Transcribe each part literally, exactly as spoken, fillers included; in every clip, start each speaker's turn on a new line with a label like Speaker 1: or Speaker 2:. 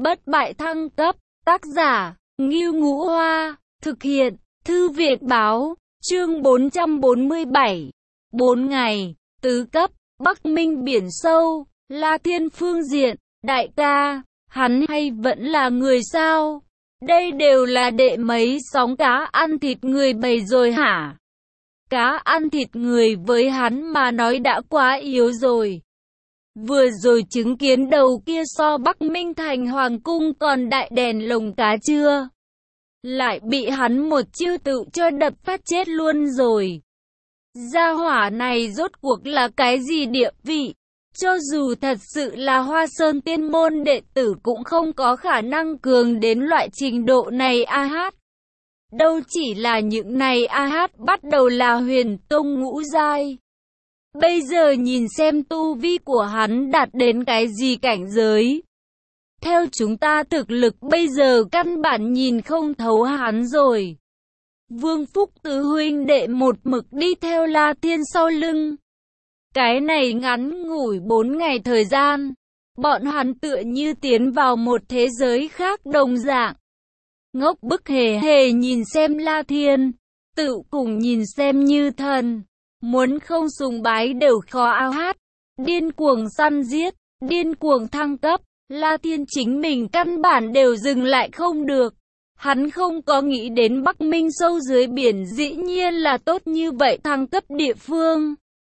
Speaker 1: Bất bại thăng cấp, tác giả, Ngưu Ngũ Hoa, thực hiện, Thư viện báo, chương bốn trăm bốn mươi bảy. Bốn ngày, tứ cấp, Bắc Minh biển sâu, La Thiên phương diện, đại ca, hắn hay vẫn là người sao? Đây đều là đệ mấy sóng cá ăn thịt người bầy rồi hả? Cá ăn thịt người với hắn mà nói đã quá yếu rồi. Vừa rồi chứng kiến đầu kia so Bắc Minh thành hoàng cung còn đại đèn lồng cá chưa? Lại bị hắn một chiêu tự cho đập phát chết luôn rồi. Gia hỏa này rốt cuộc là cái gì địa vị? Cho dù thật sự là Hoa Sơn tiên môn đệ tử cũng không có khả năng cường đến loại trình độ này a hát. Đâu chỉ là những này a hát bắt đầu là huyền tông ngũ giai. Bây giờ nhìn xem tu vi của hắn đạt đến cái gì cảnh giới. Theo chúng ta thực lực bây giờ căn bản nhìn không thấu hắn rồi. Vương Phúc tứ huynh đệ một mực đi theo La Thiên sau lưng. Cái này ngắn ngủi bốn ngày thời gian, bọn hắn tựa như tiến vào một thế giới khác đồng dạng. Ngốc bức hề hề nhìn xem La Thiên, tự cùng nhìn xem như thần. Muốn không sùng bái đều khó ao hát. Điên cuồng săn giết, điên cuồng thăng cấp, La Thiên chính mình căn bản đều dừng lại không được. Hắn không có nghĩ đến Bắc Minh sâu dưới biển dĩ nhiên là tốt như vậy thăng cấp địa phương.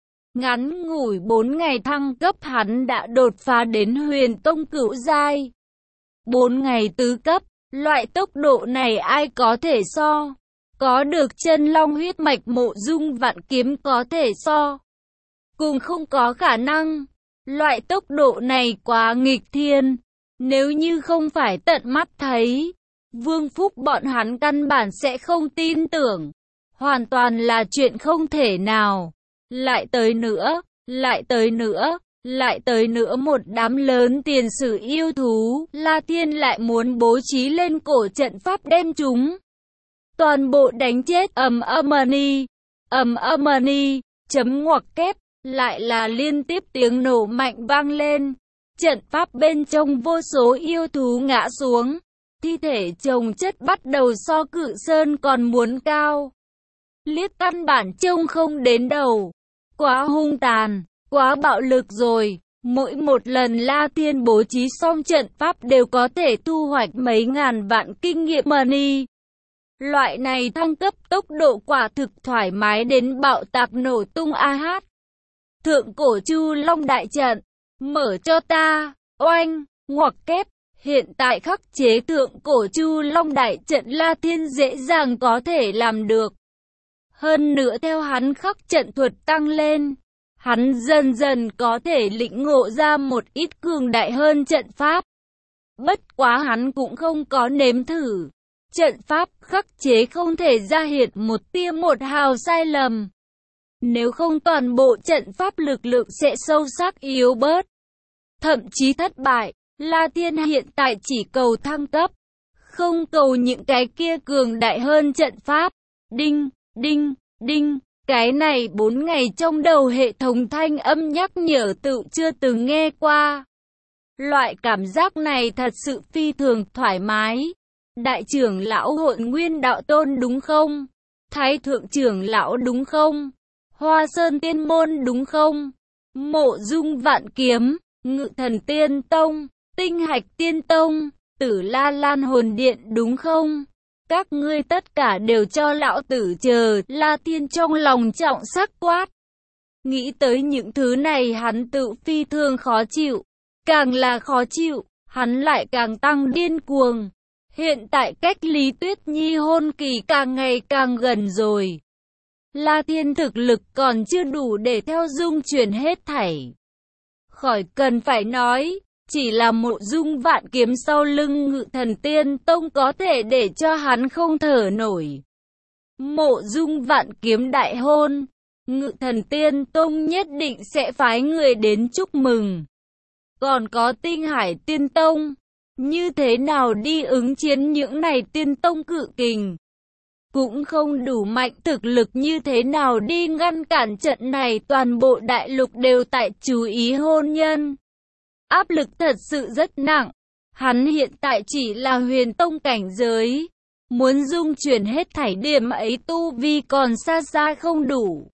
Speaker 1: Ngắn ngủi bốn ngày thăng cấp hắn đã đột phá đến huyền tông cửu giai. Bốn ngày tứ cấp, loại tốc độ này ai có thể so. Có được chân long huyết mạch Mộ Dung Vạn Kiếm có thể so. Cùng không có khả năng. Loại tốc độ này quá nghịch thiên. Nếu như không phải tận mắt thấy, Vương Phúc bọn hắn căn bản sẽ không tin tưởng. Hoàn toàn là chuyện không thể nào. Lại tới nữa, lại tới nữa, lại tới nữa một đám lớn tiền sử yêu thú. La Thiên lại muốn bố trí lên cổ trận pháp đem chúng toàn bộ đánh chết. Ầm âm-ni, ầm âm-ni, chấm ngoặc kép, lại là liên tiếp tiếng nổ mạnh vang lên. Trận pháp bên trong vô số yêu thú ngã xuống, thi thể chồng chất bắt đầu so Cự Sơn còn muốn cao. Liếc căn bản trông không đến đầu. Quá hung tàn, quá bạo lực rồi. Mỗi một lần La Thiên bố trí xong trận pháp đều có thể thu hoạch mấy ngàn vạn kinh nghiệm money. Loại này thăng cấp tốc độ quả thực thoải mái đến bạo tạc nổ tung a hát. Thượng cổ Chu Long đại trận, mở cho ta, oanh, ngoặc kép. Hiện tại khắc chế thượng cổ Chu Long đại trận La Thiên dễ dàng có thể làm được. Hơn nữa theo hắn khắc trận thuật tăng lên, hắn dần dần có thể lĩnh ngộ ra một ít cường đại hơn trận pháp. Bất quá hắn cũng không có nếm thử. Trận pháp khắc chế không thể ra hiện một tia một hào sai lầm. Nếu không toàn bộ trận pháp lực lượng sẽ sâu sắc yếu bớt. Thậm chí thất bại. La Thiên hiện tại chỉ cầu thăng cấp. Không cầu những cái kia cường đại hơn trận pháp. Đinh, đinh, đinh. Cái này bốn ngày trong đầu hệ thống thanh âm nhắc nhở tự chưa từng nghe qua. Loại cảm giác này thật sự phi thường thoải mái. Đại trưởng lão Hội Nguyên Đạo Tôn đúng không? Thái thượng trưởng lão đúng không? Hoa Sơn Tiên Môn đúng không? Mộ Dung Vạn Kiếm, Ngự Thần Tiên Tông, Tinh Hạch Tiên Tông, Tử La Lan Hồn Điện đúng không? Các ngươi tất cả đều cho lão tử chờ. La Thiên trong lòng trọng sắc quát. Nghĩ tới những thứ này hắn tự phi thường khó chịu. Càng là khó chịu, hắn lại càng tăng điên cuồng. Hiện tại cách Lý Tuyết Nhi hôn kỳ càng ngày càng gần rồi. La Thiên thực lực còn chưa đủ để theo dung chuyển hết thảy. Khỏi cần phải nói, chỉ là Mộ Dung Vạn Kiếm sau lưng Ngự Thần Tiên Tông có thể để cho hắn không thở nổi. Mộ Dung Vạn Kiếm đại hôn, Ngự Thần Tiên Tông nhất định sẽ phái người đến chúc mừng. Còn có Tinh Hải Tiên Tông, như thế nào đi ứng chiến những này tiên tông cự kình? Cũng không đủ mạnh, thực lực như thế nào đi ngăn cản trận này? Toàn bộ đại lục đều tại chú ý hôn nhân. Áp lực thật sự rất nặng. Hắn hiện tại chỉ là huyền tông cảnh giới. Muốn dung chuyển hết thảy điểm ấy tu vi còn xa xa không đủ.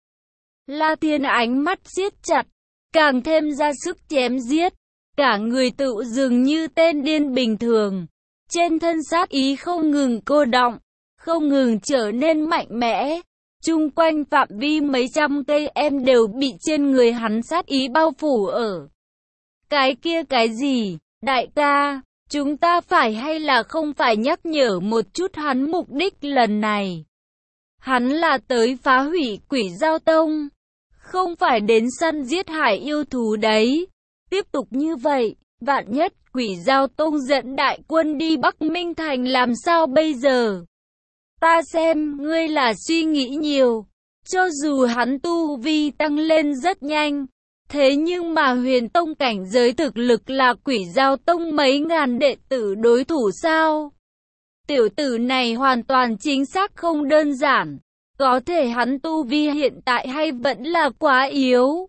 Speaker 1: La Thiên ánh mắt siết chặt, càng thêm ra sức chém giết. Cả người tự dường như tên điên bình thường. Trên thân sát ý không ngừng cô đọng, không ngừng trở nên mạnh mẽ. Chung quanh phạm vi mấy trăm cây em đều bị trên người hắn sát ý bao phủ ở. Cái kia cái gì, đại ca, chúng ta phải hay là không phải nhắc nhở một chút hắn mục đích lần này. Hắn là tới phá hủy Quỷ Dao Tông, không phải đến săn giết hải yêu thú đấy. Tiếp tục như vậy, vạn nhất Quỷ Dao Tông dẫn đại quân đi Bắc Minh Thành làm sao bây giờ? Ta xem, ngươi là suy nghĩ nhiều. Cho dù hắn tu vi tăng lên rất nhanh, thế nhưng mà huyền tông cảnh giới thực lực là Quỷ Dao Tông mấy ngàn đệ tử đối thủ sao? Tiểu tử này hoàn toàn chính xác không đơn giản. Có thể hắn tu vi hiện tại hay vẫn là quá yếu.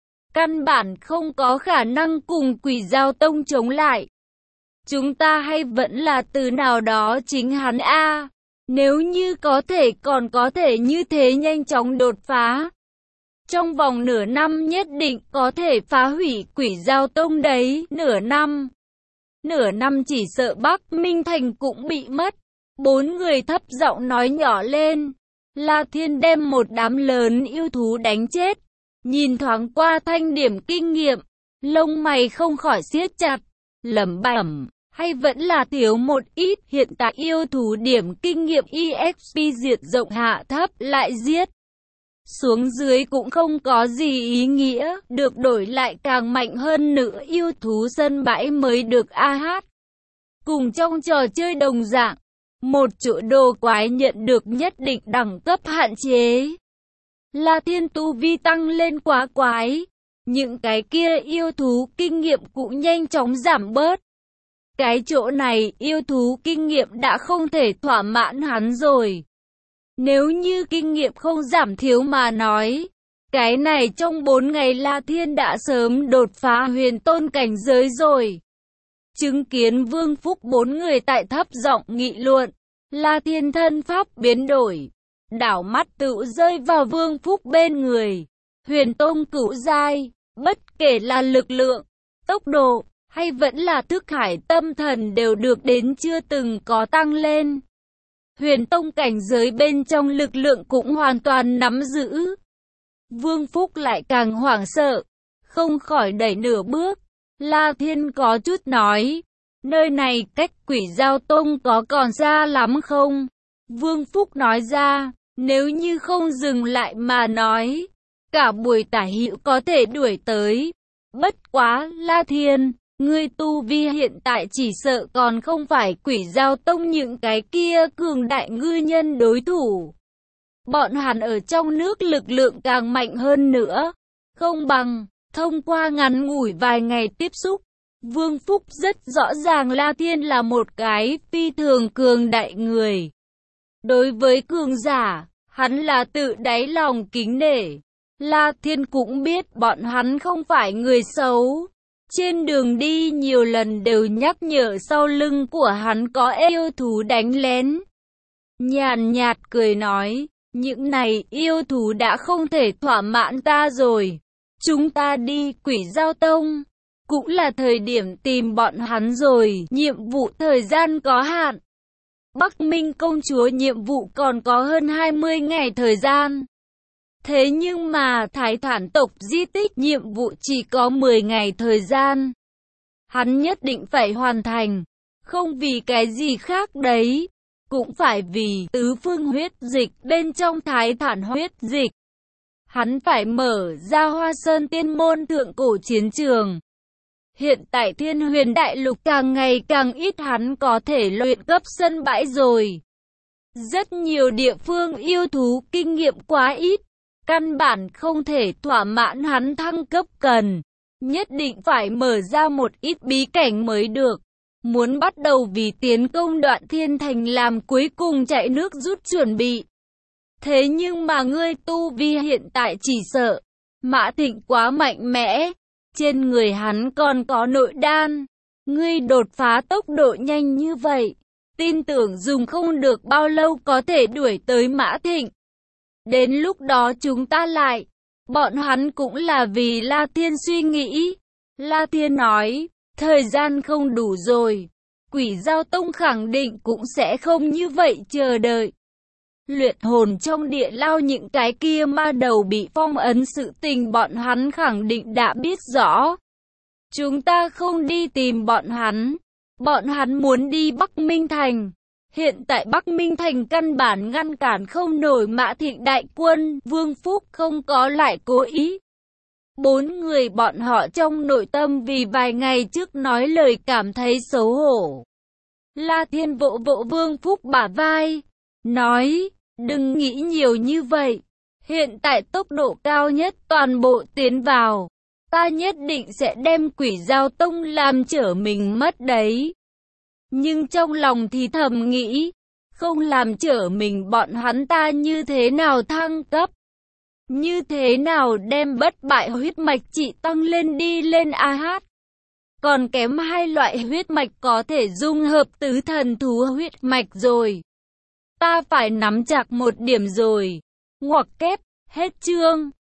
Speaker 1: Căn bản không có khả năng cùng Quỷ Dao Tông chống lại. Chúng ta hay vẫn là từ nào đó chính hắn a. Nếu như có thể còn có thể như thế nhanh chóng đột phá. Trong vòng nửa năm nhất định có thể phá hủy Quỷ Dao Tông đấy, nửa năm. Nửa năm chỉ sợ Bắc Minh Thành cũng bị mất. Bốn người thấp giọng nói nhỏ lên. La Thiên đem một đám lớn yêu thú đánh chết. Nhìn thoáng qua thanh điểm kinh nghiệm, lông mày không khỏi siết chặt, lẩm bẩm. Hay vẫn là thiếu một ít, hiện tại yêu thú điểm kinh nghiệm e ích pê diệt rộng hạ thấp lại giết. Xuống dưới cũng không có gì ý nghĩa, được đổi lại càng mạnh hơn nữa yêu thú sân bãi mới được a hát. Cùng trong trò chơi đồng dạng, một chỗ đồ quái nhận được nhất định đẳng cấp hạn chế. La Thiên tu vi tăng lên quá quái, những cái kia yêu thú kinh nghiệm cũng nhanh chóng giảm bớt. Cái chỗ này yêu thú kinh nghiệm đã không thể thỏa mãn hắn rồi. Nếu như kinh nghiệm không giảm thiếu mà nói, cái này trong bốn ngày La Thiên đã sớm đột phá huyền tôn cảnh giới rồi. Chứng kiến Vương Phúc bốn người tại thấp giọng nghị luận, La Thiên thân pháp biến đổi, đảo mắt tự rơi vào Vương Phúc bên người. Huyền tôn cửu giai, bất kể là lực lượng, tốc độ, hay vẫn là thức hải tâm thần đều được đến chưa từng có tăng lên. Huyền tông cảnh giới bên trong lực lượng cũng hoàn toàn nắm giữ. Vương Phúc lại càng hoảng sợ, không khỏi đẩy nửa bước. La Thiên có chút nói, nơi này cách Quỷ Dao Tông có còn xa lắm không? Vương Phúc nói ra, nếu như không dừng lại mà nói, cả buổi tả hữu có thể đuổi tới. Bất quá, La Thiên, ngươi tu vi hiện tại chỉ sợ còn không phải Quỷ Dao Tông những cái kia cường đại ngư nhân đối thủ. Bọn hắn ở trong nước lực lượng càng mạnh hơn nữa. Không bằng, thông qua ngắn ngủi vài ngày tiếp xúc, Vương Phúc rất rõ ràng La Thiên là một cái phi thường cường đại người. Đối với cường giả, hắn là tự đáy lòng kính nể. La Thiên cũng biết bọn hắn không phải người xấu. Trên đường đi nhiều lần đều nhắc nhở sau lưng của hắn có yêu thú đánh lén. Nhàn nhạt cười nói, những này yêu thú đã không thể thỏa mãn ta rồi. Chúng ta đi Quỷ Dao Tông. Cũng là thời điểm tìm bọn hắn rồi, nhiệm vụ thời gian có hạn. Bắc Minh công chúa nhiệm vụ còn có hơn hai mươi ngày thời gian. Thế nhưng mà Thái Thản tộc di tích nhiệm vụ chỉ có mười ngày thời gian. Hắn nhất định phải hoàn thành, không vì cái gì khác đấy, cũng phải vì tứ phương huyết dịch bên trong Thái Thản huyết dịch. Hắn phải mở ra Hoa Sơn Tiên Môn thượng cổ chiến trường. Hiện tại Thiên Huyền Đại Lục càng ngày càng ít hắn có thể luyện cấp sân bãi rồi. Rất nhiều địa phương yêu thú kinh nghiệm quá ít. Căn bản không thể thỏa mãn hắn thăng cấp cần. Nhất định phải mở ra một ít bí cảnh mới được. Muốn bắt đầu vì tiến công Đoạn Thiên Thành làm cuối cùng chạy nước rút chuẩn bị. Thế nhưng mà ngươi tu vi hiện tại chỉ sợ Mã Thịnh quá mạnh mẽ. Trên người hắn còn có nội đan. Ngươi đột phá tốc độ nhanh như vậy, tin tưởng dùng không được bao lâu có thể đuổi tới Mã Thịnh. Đến lúc đó chúng ta lại. Bọn hắn cũng là vì La Thiên suy nghĩ. La Thiên nói, thời gian không đủ rồi. Quỷ Giao Tông khẳng định cũng sẽ không như vậy chờ đợi. Luyện hồn trong địa lao những cái kia ma đầu bị phong ấn sự tình bọn hắn khẳng định đã biết rõ. Chúng ta không đi tìm bọn hắn. Bọn hắn muốn đi Bắc Minh Thành. Hiện tại Bắc Minh Thành căn bản ngăn cản không nổi Mã Thịnh đại quân, Vương Phúc không có lại cố ý. Bốn người bọn họ trong nội tâm vì vài ngày trước nói lời cảm thấy xấu hổ. La Thiên vỗ vỗ Vương Phúc bả vai, nói, đừng nghĩ nhiều như vậy. Hiện tại tốc độ cao nhất toàn bộ tiến vào. Ta nhất định sẽ đem Quỷ Giao Tông làm trở mình mất đấy. Nhưng trong lòng thì thầm nghĩ, không làm trở mình bọn hắn ta như thế nào thăng cấp. Như thế nào đem bất bại huyết mạch trị tăng lên đi lên a hát. Còn kém hai loại huyết mạch có thể dung hợp tứ thần thú huyết mạch rồi. Ta phải nắm chặt một điểm rồi. Ngoặc kép, hết chương.